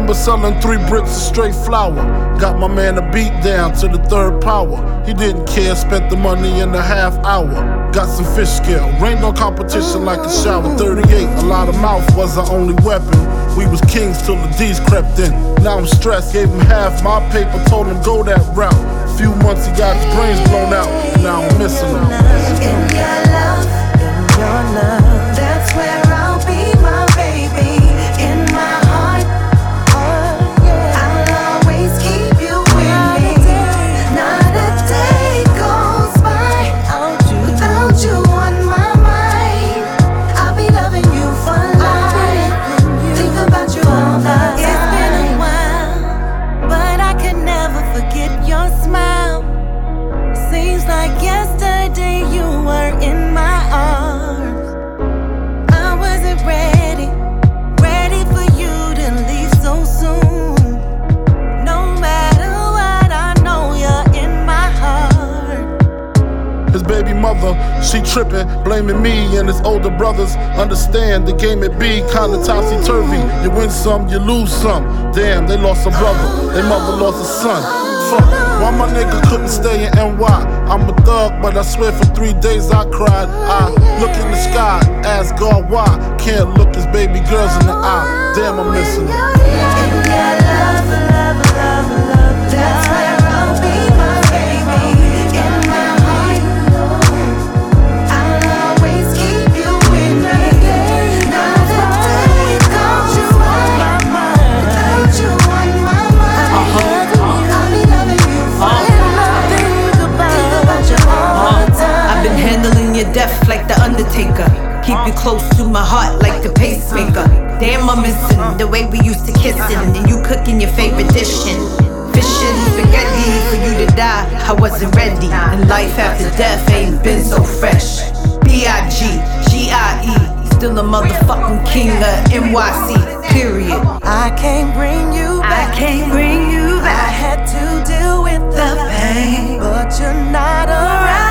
remember selling 3 bricks of straight flour. Got my man a beat down to the 3rd power. He didn't care, spent the money in a half hour. Got some fish scale, rained on competition like a shower. 38, a lot of mouth was our only weapon. We was kings till the D's crept in. Now I'm stressed, gave him half my paper, told him go that route. Few months he got his brains blown out, now I'm missing him. In your love, that's where I'll be, my baby. In my heart, I'll always keep you with me. Not a day goes by without you on my mind. I'll be loving you for life. Think about you all the time. It's been a while, but I could never forget your smile. Seems like yesterday you were in my arms. I wasn't ready for you to leave so soon. No matter what, I know you're in my heart. His baby mother, she trippin', blaming me and his older brothers. Understand the game it be kinda topsy-turvy. You win some, you lose some. Damn, they lost a brother, their mother lost a son. Fuck, why my nigga couldn't stay in NY? I'm a thug, but I swear for 3 days I cried. I look in the sky, ask God why. Can't look his baby girls in the eye. Damn, I'm missing it. In your love, that's where I'll be, my baby. In my heart, I'll always keep you with me. Not a day goes by without you on my mind. I'll be loving you forever. Think about you all the time. I've been handling your death like the Undertaker. Keep you close to my heart like the pacemaker. Damn, I'm missing the way we used to kissing, and you cooking your favorite dishin'. Fishing spaghetti for you to die, I wasn't ready. And life after death ain't been so fresh. B.I.G.G.I.E. Still a motherfucking king of NYC, period. I can't bring you back. I had to deal with the pain, but you're not around.